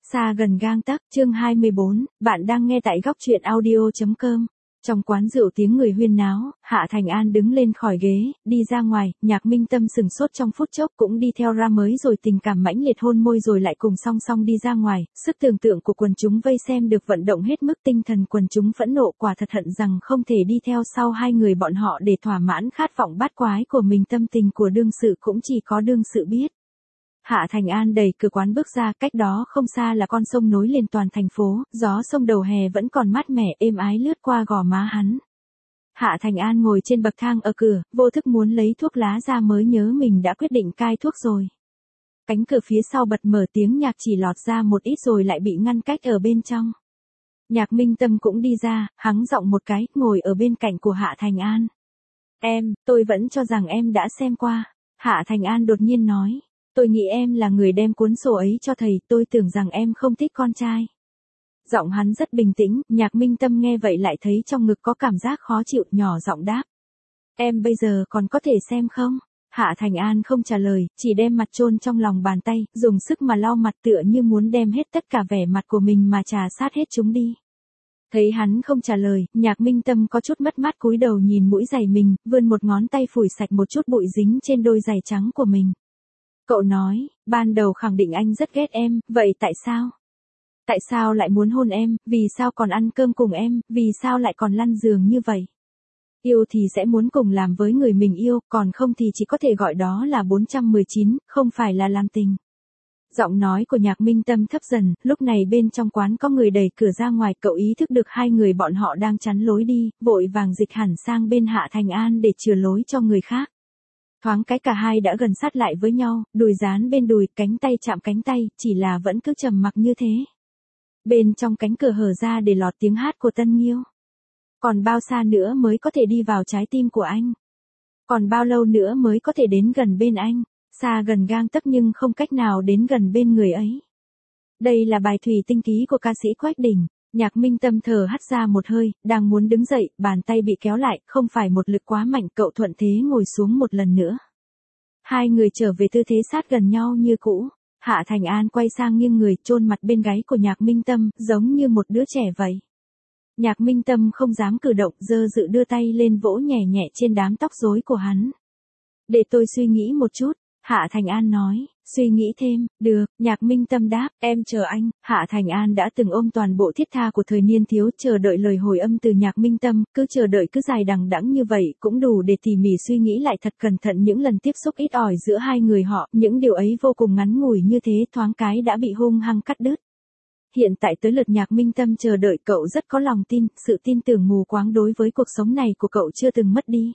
Xa gần gang tấc, chương 24, bạn đang nghe tại góc truyện audio.com. Trong quán rượu tiếng người huyên náo, Hạ Thành An đứng lên khỏi ghế, đi ra ngoài, Nhạc Minh Tâm sừng sốt trong phút chốc cũng đi theo ra mới rồi tình cảm mãnh liệt hôn môi rồi lại cùng song song đi ra ngoài, sức tưởng tượng của quần chúng vây xem được vận động hết mức tinh thần quần chúng phẫn nộ quả thật hận rằng không thể đi theo sau hai người bọn họ để thỏa mãn khát vọng bát quái của mình tâm tình của đương sự cũng chỉ có đương sự biết. Hạ Thành An đẩy cửa quán bước ra, cách đó không xa là con sông nối liền toàn thành phố, gió sông đầu hè vẫn còn mát mẻ êm ái lướt qua gò má hắn. Hạ Thành An ngồi trên bậc thang ở cửa, vô thức muốn lấy thuốc lá ra mới nhớ mình đã quyết định cai thuốc rồi. Cánh cửa phía sau bật mở tiếng nhạc chỉ lọt ra một ít rồi lại bị ngăn cách ở bên trong. Nhạc Minh Tâm cũng đi ra, hắng giọng một cái, ngồi ở bên cạnh của Hạ Thành An. Tôi vẫn cho rằng em đã xem qua. Hạ Thành An đột nhiên nói. Tôi nghĩ em là người đem cuốn sổ ấy cho thầy, tôi tưởng rằng em không thích con trai. Giọng hắn rất bình tĩnh, Nhạc Minh Tâm nghe vậy lại thấy trong ngực có cảm giác khó chịu, nhỏ giọng đáp. Em bây giờ còn có thể xem không? Hạ Thành An không trả lời, chỉ đem mặt chôn trong lòng bàn tay, dùng sức mà lau mặt tựa như muốn đem hết tất cả vẻ mặt của mình mà trà sát hết chúng đi. Thấy hắn không trả lời, Nhạc Minh Tâm có chút mất mát cúi đầu nhìn mũi giày mình, vươn một ngón tay phủi sạch một chút bụi dính trên đôi giày trắng của mình. Cậu nói, ban đầu khẳng định anh rất ghét em, vậy tại sao? Tại sao lại muốn hôn em, vì sao còn ăn cơm cùng em, vì sao lại còn lăn giường như vậy? Yêu thì sẽ muốn cùng làm với người mình yêu, còn không thì chỉ có thể gọi đó là 419, không phải là làm tình. Giọng nói của Nhạc Minh Tâm thấp dần, lúc này bên trong quán có người đẩy cửa ra ngoài, cậu ý thức được hai người bọn họ đang chắn lối đi, vội vàng dịch hẳn sang bên Hạ Thành An để chừa lối cho người khác. Thoáng cái cả hai đã gần sát lại với nhau, đùi dán bên đùi, cánh tay chạm cánh tay, chỉ là vẫn cứ trầm mặc như thế. Bên trong cánh cửa hở ra để lọt tiếng hát của Tân Nghiêu. Còn bao xa nữa mới có thể đi vào trái tim của anh? Còn bao lâu nữa mới có thể đến gần bên anh? Xa gần gang tấc nhưng không cách nào đến gần bên người ấy. Đây là bài thủy tinh ký của ca sĩ Quách Đình. Nhạc Minh Tâm thở hắt ra một hơi, đang muốn đứng dậy, bàn tay bị kéo lại, không phải một lực quá mạnh, cậu thuận thế ngồi xuống một lần nữa. Hai người trở về tư thế sát gần nhau như cũ. Hạ Thành An quay sang nghiêng người, chôn mặt bên gáy của Nhạc Minh Tâm, giống như một đứa trẻ vậy. Nhạc Minh Tâm không dám cử động, do dự đưa tay lên vỗ nhẹ nhẹ trên đám tóc rối của hắn. Để tôi suy nghĩ một chút. Hạ Thành An nói, suy nghĩ thêm, được, Nhạc Minh Tâm đáp, em chờ anh. Hạ Thành An đã từng ôm toàn bộ thiết tha của thời niên thiếu, chờ đợi lời hồi âm từ Nhạc Minh Tâm, cứ chờ đợi cứ dài đằng đẵng như vậy, cũng đủ để tỉ mỉ suy nghĩ lại thật cẩn thận những lần tiếp xúc ít ỏi giữa hai người họ, những điều ấy vô cùng ngắn ngủi như thế thoáng cái đã bị hung hăng cắt đứt. Hiện tại tới lượt Nhạc Minh Tâm chờ đợi, cậu rất có lòng tin, sự tin tưởng mù quáng đối với cuộc sống này của cậu chưa từng mất đi.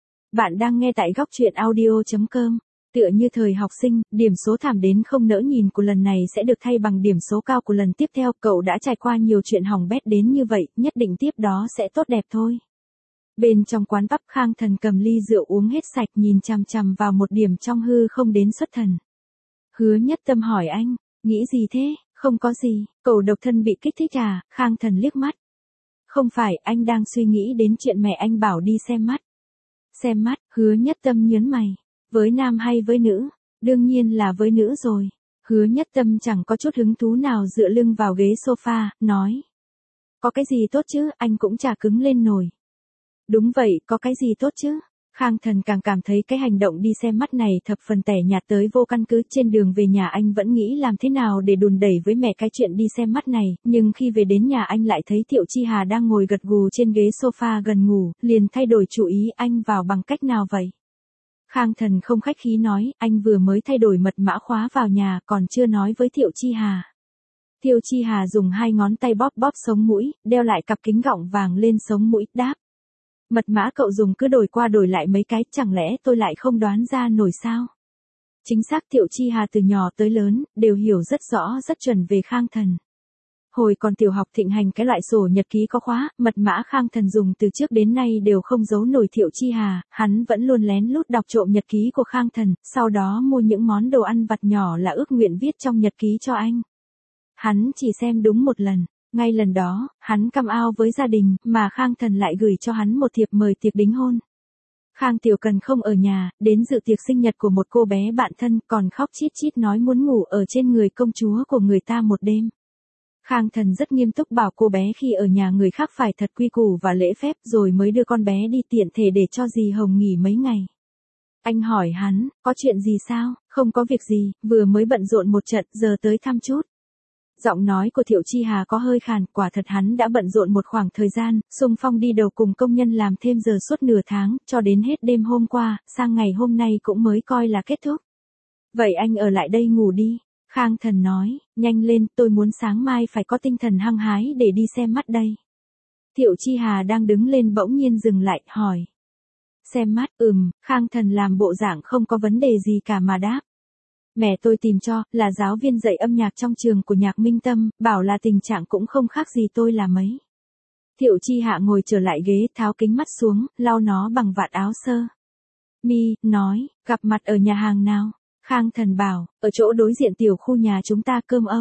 Bạn đang nghe tại góc truyện audio.com. Tựa như thời học sinh, điểm số thảm đến không nỡ nhìn của lần này sẽ được thay bằng điểm số cao của lần tiếp theo, cậu đã trải qua nhiều chuyện hỏng bét đến như vậy, nhất định tiếp đó sẽ tốt đẹp thôi. Bên trong quán pub, Khang Thần cầm ly rượu uống hết sạch, nhìn chằm chằm vào một điểm trong hư không đến xuất thần. Hứa Nhất Tâm hỏi anh, nghĩ gì thế? Không có gì, cậu độc thân bị kích thích à? Khang Thần liếc mắt. Không phải, anh đang suy nghĩ đến chuyện mẹ anh bảo đi xem mắt. Xem mắt, Hứa Nhất Tâm nhớn mày. Với nam hay với nữ? Đương nhiên là với nữ rồi. Hứa Nhất Tâm chẳng có chút hứng thú nào, dựa lưng vào ghế sofa, nói. Có cái gì tốt chứ, anh cũng chả cứng lên nổi. Đúng vậy, có cái gì tốt chứ? Khang Thần càng cảm thấy cái hành động đi xem mắt này thập phần tẻ nhạt tới vô căn cứ. Trên đường về nhà anh vẫn nghĩ làm thế nào để đùn đẩy với mẹ cái chuyện đi xem mắt này, nhưng khi về đến nhà anh lại thấy Thiệu Chi Hà đang ngồi gật gù trên ghế sofa gần ngủ, liền thay đổi chủ ý. Anh vào bằng cách nào vậy? Khang Thần không khách khí nói, anh vừa mới thay đổi mật mã khóa vào nhà, còn chưa nói với Thiệu Chi Hà. Thiệu Chi Hà dùng hai ngón tay bóp bóp sống mũi, đeo lại cặp kính gọng vàng lên sống mũi, đáp. Mật mã cậu dùng cứ đổi qua đổi lại mấy cái, chẳng lẽ tôi lại không đoán ra nổi sao? Chính xác, Thiệu Chi Hà từ nhỏ tới lớn, đều hiểu rất rõ rất chuẩn về Khang Thần. Hồi còn tiểu học thịnh hành cái loại sổ nhật ký có khóa, mật mã Khang Thần dùng từ trước đến nay đều không giấu nổi Thiệu Chi Hà, hắn vẫn luôn lén lút đọc trộm nhật ký của Khang Thần, sau đó mua những món đồ ăn vặt nhỏ là ước nguyện viết trong nhật ký cho anh. Hắn chỉ xem đúng một lần, ngay lần đó, hắn căm ao với gia đình, mà Khang Thần lại gửi cho hắn một thiệp mời tiệc đính hôn. Khang Tiểu Cần không ở nhà, đến dự tiệc sinh nhật của một cô bé bạn thân, còn khóc chít chít nói muốn ngủ ở trên người công chúa của người ta một đêm. Khang Thần rất nghiêm túc bảo cô bé khi ở nhà người khác phải thật quy củ và lễ phép rồi mới đưa con bé đi tiện thể để cho dì Hồng nghỉ mấy ngày. Anh hỏi hắn, có chuyện gì sao? Không có việc gì, vừa mới bận rộn một trận, giờ tới thăm chút. Giọng nói của Thiệu Chi Hà có hơi khàn, quả thật hắn đã bận rộn một khoảng thời gian, xung phong đi đầu cùng công nhân làm thêm giờ suốt nửa tháng, cho đến hết đêm hôm qua, sang ngày hôm nay cũng mới coi là kết thúc. Vậy anh ở lại đây ngủ đi. Khang Thần nói, nhanh lên, tôi muốn sáng mai phải có tinh thần hăng hái để đi xem mắt đây. Thiệu Chi Hà đang đứng lên bỗng nhiên dừng lại, hỏi. Xem mắt, Khang Thần làm bộ dạng không có vấn đề gì cả mà đáp. Mẹ tôi tìm cho, là giáo viên dạy âm nhạc trong trường của Nhạc Minh Tâm, bảo là tình trạng cũng không khác gì tôi là mấy. Thiệu Chi Hạ ngồi trở lại ghế, tháo kính mắt xuống, lau nó bằng vạt áo sơ mi, nói, gặp mặt ở nhà hàng nào? Khang Thần bảo, ở chỗ đối diện tiểu khu nhà chúng ta cơm Âu.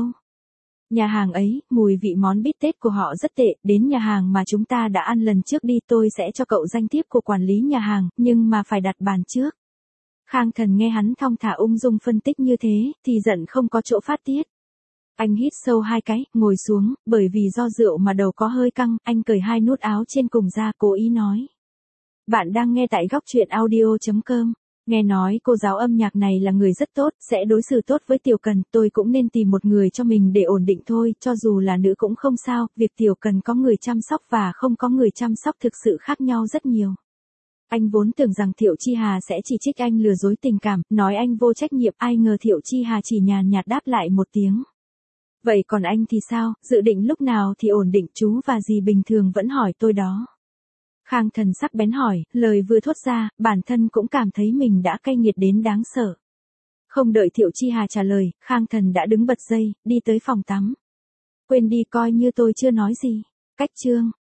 Nhà hàng ấy, mùi vị món bít tết của họ rất tệ, đến nhà hàng mà chúng ta đã ăn lần trước đi, tôi sẽ cho cậu danh thiếp của quản lý nhà hàng, nhưng mà phải đặt bàn trước. Khang Thần nghe hắn thong thả ung dung phân tích như thế, thì giận không có chỗ phát tiết. Anh hít sâu 2 cái, ngồi xuống, bởi vì do rượu mà đầu có hơi căng, anh cởi 2 nút áo trên cùng ra, cố ý nói. Bạn đang nghe tại góc truyện audio.com. Nghe nói cô giáo âm nhạc này là người rất tốt, sẽ đối xử tốt với Tiểu Cần, tôi cũng nên tìm một người cho mình để ổn định thôi, cho dù là nữ cũng không sao, việc Tiểu Cần có người chăm sóc và không có người chăm sóc thực sự khác nhau rất nhiều. Anh vốn tưởng rằng Thiệu Chi Hà sẽ chỉ trích anh lừa dối tình cảm, nói anh vô trách nhiệm, ai ngờ Thiệu Chi Hà chỉ nhàn nhạt đáp lại một tiếng. Vậy còn anh thì sao, dự định lúc nào thì ổn định? Chú và dì bình thường vẫn hỏi tôi đó. Khang Thần sắc bén hỏi, lời vừa thốt ra, bản thân cũng cảm thấy mình đã cay nghiệt đến đáng sợ. Không đợi Thiệu Chi Hà trả lời, Khang Thần đã đứng bật dậy, đi tới phòng tắm. Quên đi, coi như tôi chưa nói gì. Cách chương